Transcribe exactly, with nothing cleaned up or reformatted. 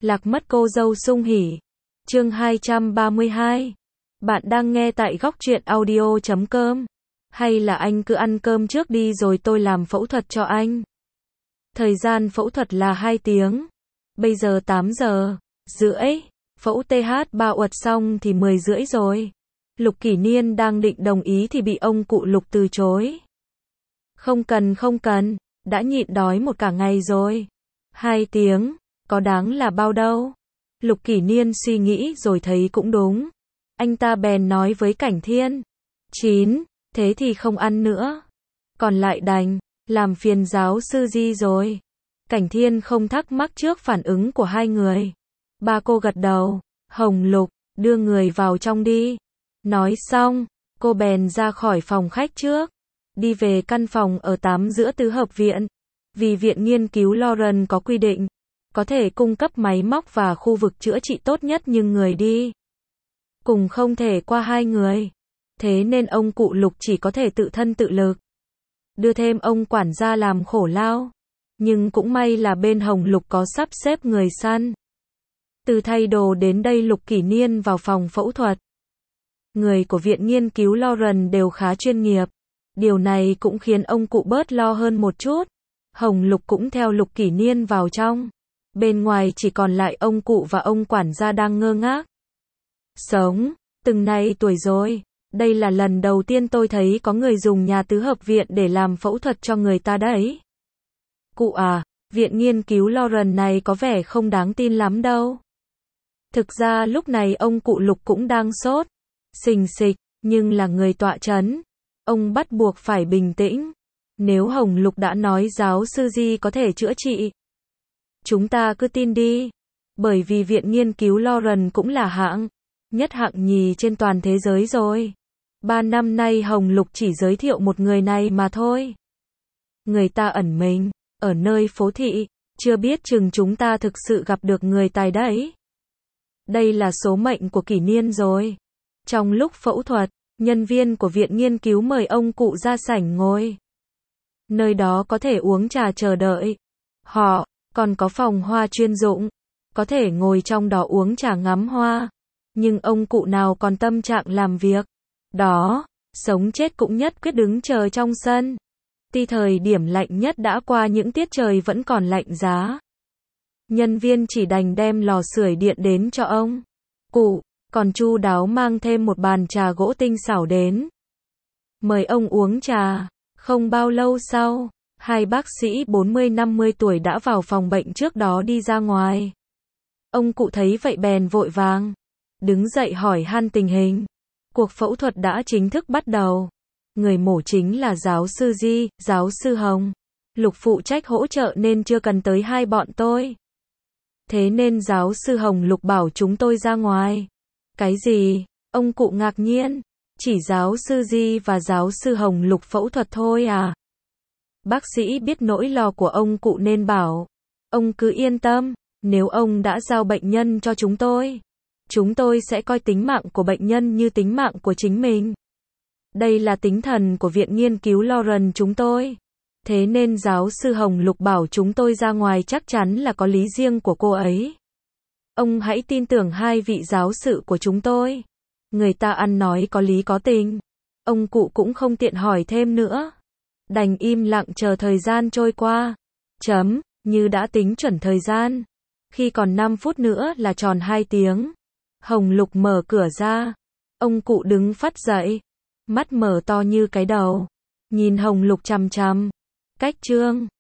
Lạc mất cô dâu sung hỉ. Chương hai trăm ba mươi hai. Bạn đang nghe tại góc truyện audio chấm com. Hay là anh cứ ăn cơm trước đi rồi tôi làm phẫu thuật cho anh. Thời gian phẫu thuật là hai tiếng. Bây giờ tám giờ rưỡi. Phẫu tê hát ba uật xong thì mười rưỡi rồi. Lục Kỷ Niên đang định đồng ý thì bị ông cụ Lục từ chối. Không cần không cần, đã nhịn đói một cả ngày rồi. Hai tiếng, có đáng là bao đâu. Lục Kỷ Niên suy nghĩ rồi thấy cũng đúng. Anh ta bèn nói với Cảnh Thiên. Chín, thế thì không ăn nữa. Còn lại đành, làm phiền giáo sư Di rồi. Cảnh Thiên không thắc mắc trước phản ứng của hai người. Ba cô gật đầu. Hồng Lục, đưa người vào trong đi. Nói xong, cô bèn ra khỏi phòng khách trước. Đi về căn phòng ở tám giữa tứ hợp viện. Vì viện nghiên cứu Lauren có quy định, có thể cung cấp máy móc và khu vực chữa trị tốt nhất nhưng người đi cùng không thể qua hai người. Thế nên ông cụ Lục chỉ có thể tự thân tự lực. Đưa thêm ông quản gia làm khổ lao. Nhưng cũng may là bên Hồng Lục có sắp xếp người săn. Từ thay đồ đến đây Lục Kỷ Niên vào phòng phẫu thuật. Người của viện nghiên cứu Lauren đều khá chuyên nghiệp. Điều này cũng khiến ông cụ bớt lo hơn một chút. Hồng Lục cũng theo Lục Kỷ Niên vào trong. Bên ngoài chỉ còn lại ông cụ và ông quản gia đang ngơ ngác. Sống, từng này tuổi rồi. Đây là lần đầu tiên tôi thấy có người dùng nhà tứ hợp viện để làm phẫu thuật cho người ta đấy. Cụ à, viện nghiên cứu Lauren này có vẻ không đáng tin lắm đâu. Thực ra lúc này ông cụ Lục cũng đang sốt, xình xịch, nhưng là người tọa chấn. Ông bắt buộc phải bình tĩnh. Nếu Hồng Lục đã nói giáo sư Di có thể chữa trị, chúng ta cứ tin đi. Bởi vì viện nghiên cứu Lauren cũng là hạng nhất hạng nhì trên toàn thế giới rồi. Ba năm nay Hồng Lục chỉ giới thiệu một người này mà thôi. Người ta ẩn mình ở nơi phố thị, chưa biết chừng chúng ta thực sự gặp được người tài đấy. Đây là số mệnh của Kỷ Niên rồi. Trong lúc phẫu thuật, nhân viên của viện nghiên cứu mời ông cụ ra sảnh ngồi. Nơi đó có thể uống trà chờ đợi. Họ còn có phòng hoa chuyên dụng, có thể ngồi trong đó uống trà ngắm hoa. Nhưng ông cụ nào còn tâm trạng làm việc đó, sống chết cũng nhất quyết đứng chờ trong sân. Tuy thời điểm lạnh nhất đã qua, những tiết trời vẫn còn lạnh giá. Nhân viên chỉ đành đem lò sưởi điện đến cho ông cụ, còn chu đáo mang thêm một bàn trà gỗ tinh xảo đến. Mời ông uống trà. Không bao lâu sau, hai bác sĩ bốn mươi năm mươi tuổi đã vào phòng bệnh trước đó đi ra ngoài. Ông cụ thấy vậy bèn vội vàng đứng dậy hỏi han tình hình. Cuộc phẫu thuật đã chính thức bắt đầu. Người mổ chính là giáo sư Di, giáo sư Hồng Lục phụ trách hỗ trợ nên chưa cần tới hai bọn tôi. Thế nên giáo sư Hồng Lục bảo chúng tôi ra ngoài. Cái gì? Ông cụ ngạc nhiên. Chỉ giáo sư Di và giáo sư Hồng Lục phẫu thuật thôi à? Bác sĩ biết nỗi lo của ông cụ nên bảo. Ông cứ yên tâm, nếu ông đã giao bệnh nhân cho chúng tôi, chúng tôi sẽ coi tính mạng của bệnh nhân như tính mạng của chính mình. Đây là tinh thần của viện nghiên cứu Lauren chúng tôi. Thế nên giáo sư Hồng Lục bảo chúng tôi ra ngoài chắc chắn là có lý riêng của cô ấy. Ông hãy tin tưởng hai vị giáo sự của chúng tôi. Người ta ăn nói có lý có tình. Ông cụ cũng không tiện hỏi thêm nữa. Đành im lặng chờ thời gian trôi qua. Chấm, như đã tính chuẩn thời gian. Khi còn năm phút nữa là tròn hai tiếng. Hồng Lục mở cửa ra. Ông cụ đứng phắt dậy. Mắt mở to như cái đầu. Nhìn Hồng Lục chằm chằm. Cách trương.